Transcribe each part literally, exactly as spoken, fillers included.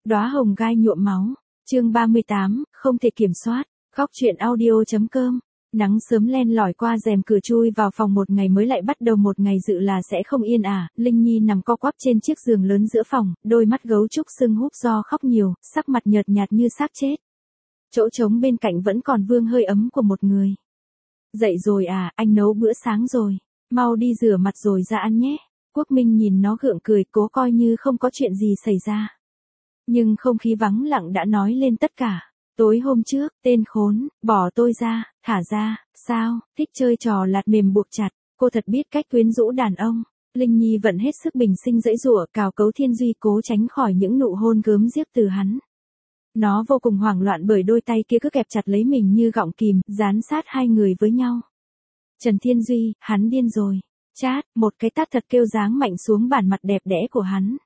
Đóa hồng gai nhuộm máu. Chương ba mươi tám, không thể kiểm soát. Góc truyện audio.com. Nắng sớm len lỏi qua rèm cửa chui vào phòng, một ngày mới lại bắt đầu, một ngày dự là sẽ không yên ả. Linh Nhi nằm co quắp trên chiếc giường lớn giữa phòng, đôi mắt gấu trúc sưng húp do khóc nhiều, sắc mặt nhợt nhạt như xác chết. Chỗ trống bên cạnh vẫn còn vương hơi ấm của một người. Dậy rồi à, anh nấu bữa sáng rồi. Mau đi rửa mặt rồi ra ăn nhé. Quốc Minh nhìn nó gượng cười, cố coi như không có chuyện gì xảy ra. Nhưng không khí vắng lặng đã nói lên tất cả. Tối hôm trước, tên khốn, bỏ tôi ra, thả ra, sao, thích chơi trò lạt mềm buộc chặt, cô thật biết cách quyến rũ đàn ông. Linh Nhi vẫn hết sức bình sinh giãy giụa, cào cấu Thiên Duy cố tránh khỏi những nụ hôn gớm ghiếc từ hắn. Nó vô cùng hoảng loạn bởi đôi tay kia cứ kẹp chặt lấy mình như gọng kìm, dán sát hai người với nhau. Trần Thiên Duy, hắn điên rồi. Chát, một cái tát thật kêu giáng mạnh xuống bản mặt đẹp đẽ của hắn.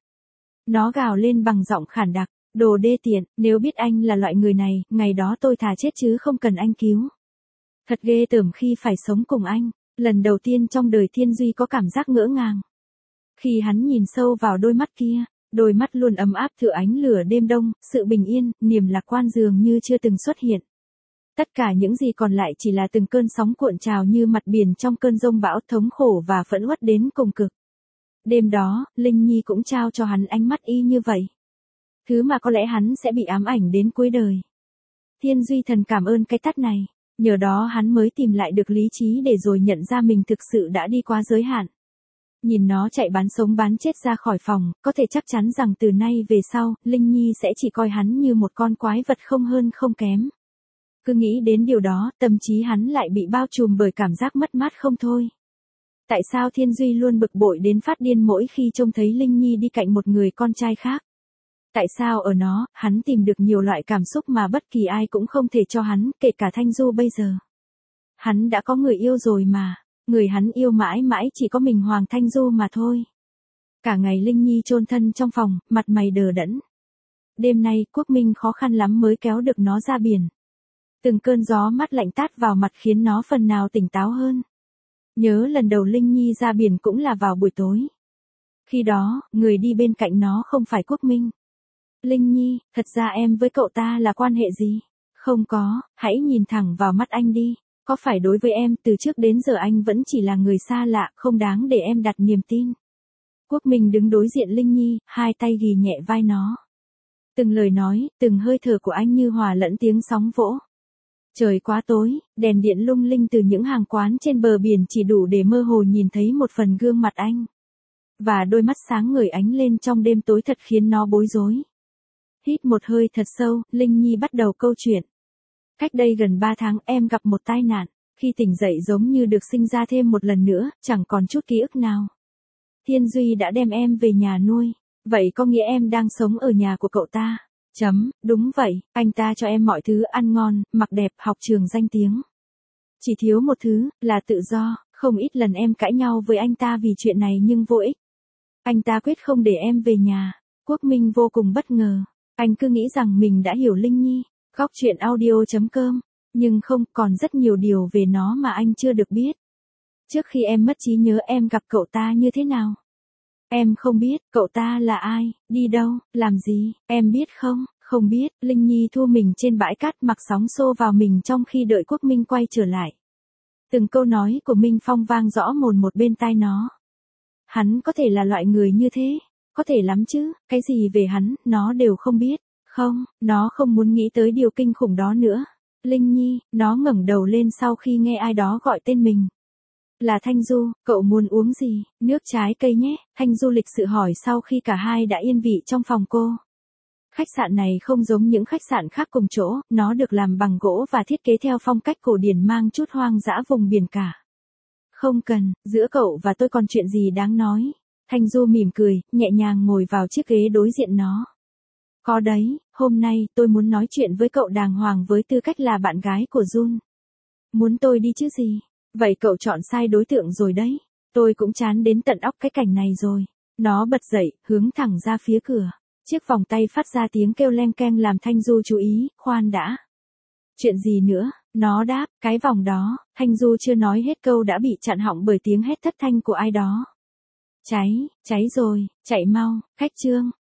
Nó gào lên bằng giọng khản đặc, đồ đê tiện, nếu biết anh là loại người này, ngày đó tôi thà chết chứ không cần anh cứu. Thật ghê tởm khi phải sống cùng anh. Lần đầu tiên trong đời Thiên Duy có cảm giác ngỡ ngàng. Khi hắn nhìn sâu vào đôi mắt kia, đôi mắt luôn ấm áp tựa ánh lửa đêm đông, sự bình yên, niềm lạc quan dường như chưa từng xuất hiện. Tất cả những gì còn lại chỉ là từng cơn sóng cuộn trào như mặt biển trong cơn giông bão, thống khổ và phẫn uất đến cùng cực. Đêm đó, Linh Nhi cũng trao cho hắn ánh mắt y như vậy. Thứ mà có lẽ hắn sẽ bị ám ảnh đến cuối đời. Thiên Duy thần cảm ơn cái tát này, nhờ đó hắn mới tìm lại được lý trí để rồi nhận ra mình thực sự đã đi quá giới hạn. Nhìn nó chạy bán sống bán chết ra khỏi phòng, có thể chắc chắn rằng từ nay về sau, Linh Nhi sẽ chỉ coi hắn như một con quái vật không hơn không kém. Cứ nghĩ đến điều đó, tâm trí hắn lại bị bao trùm bởi cảm giác mất mát không thôi. Tại sao Thiên Duy luôn bực bội đến phát điên mỗi khi trông thấy Linh Nhi đi cạnh một người con trai khác? Tại sao ở nó, hắn tìm được nhiều loại cảm xúc mà bất kỳ ai cũng không thể cho hắn, kể cả Thanh Du bây giờ? Hắn đã có người yêu rồi mà, người hắn yêu mãi mãi chỉ có mình Hoàng Thanh Du mà thôi. Cả ngày Linh Nhi chôn thân trong phòng, mặt mày đờ đẫn. Đêm nay, Quốc Minh khó khăn lắm mới kéo được nó ra biển. Từng cơn gió mát lạnh tát vào mặt khiến nó phần nào tỉnh táo hơn. Nhớ lần đầu Linh Nhi ra biển cũng là vào buổi tối. Khi đó, người đi bên cạnh nó không phải Quốc Minh. Linh Nhi, thật ra em với cậu ta là quan hệ gì? Không có, hãy nhìn thẳng vào mắt anh đi. Có phải đối với em, từ trước đến giờ anh vẫn chỉ là người xa lạ, không đáng để em đặt niềm tin? Quốc Minh đứng đối diện Linh Nhi, hai tay ghì nhẹ vai nó. Từng lời nói, từng hơi thở của anh như hòa lẫn tiếng sóng vỗ. Trời quá tối, đèn điện lung linh từ những hàng quán trên bờ biển chỉ đủ để mơ hồ nhìn thấy một phần gương mặt anh. Và đôi mắt sáng ngời ánh lên trong đêm tối thật khiến nó bối rối. Hít một hơi thật sâu, Linh Nhi bắt đầu câu chuyện. Cách đây gần ba tháng em gặp một tai nạn, khi tỉnh dậy giống như được sinh ra thêm một lần nữa, chẳng còn chút ký ức nào. Thiên Duy đã đem em về nhà nuôi, vậy có nghĩa em đang sống ở nhà của cậu ta? Chấm, đúng vậy, anh ta cho em mọi thứ ăn ngon, mặc đẹp, học trường danh tiếng. Chỉ thiếu một thứ, là tự do, không ít lần em cãi nhau với anh ta vì chuyện này nhưng vô ích. Anh ta quyết không để em về nhà. Quốc Minh vô cùng bất ngờ, anh cứ nghĩ rằng mình đã hiểu Linh Nhi. Góc truyện audio.com, nhưng không, còn rất nhiều điều về nó mà anh chưa được biết. Trước khi em mất trí nhớ em gặp cậu ta như thế nào? Em không biết, cậu ta là ai, đi đâu, làm gì, em biết không? Không biết. Linh Nhi thu mình trên bãi cát mặc sóng xô vào mình trong khi đợi Quốc Minh quay trở lại. Từng câu nói của Minh Phong vang rõ mồn một bên tai nó. Hắn có thể là loại người như thế, có thể lắm chứ, cái gì về hắn, nó đều không biết. Không, nó không muốn nghĩ tới điều kinh khủng đó nữa. Linh Nhi, nó ngẩng đầu lên sau khi nghe ai đó gọi tên mình. Là Thanh Du, cậu muốn uống gì, nước trái cây nhé, Thanh Du lịch sự hỏi sau khi cả hai đã yên vị trong phòng cô. Khách sạn này không giống những khách sạn khác cùng chỗ, nó được làm bằng gỗ và thiết kế theo phong cách cổ điển mang chút hoang dã vùng biển cả. Không cần, giữa cậu và tôi còn chuyện gì đáng nói. Thanh Du mỉm cười, nhẹ nhàng ngồi vào chiếc ghế đối diện nó. Có đấy, hôm nay tôi muốn nói chuyện với cậu đàng hoàng với tư cách là bạn gái của Jun. Muốn tôi đi chứ gì? Vậy cậu chọn sai đối tượng rồi đấy. Tôi cũng chán đến tận óc cái cảnh này rồi. Nó bật dậy, hướng thẳng ra phía cửa. Chiếc vòng tay phát ra tiếng kêu leng keng làm Thanh Du chú ý, khoan đã. Chuyện gì nữa? Nó đáp, cái vòng đó. Thanh Du chưa nói hết câu đã bị chặn họng bởi tiếng hét thất thanh của ai đó. Cháy, cháy rồi, chạy mau, khách trương.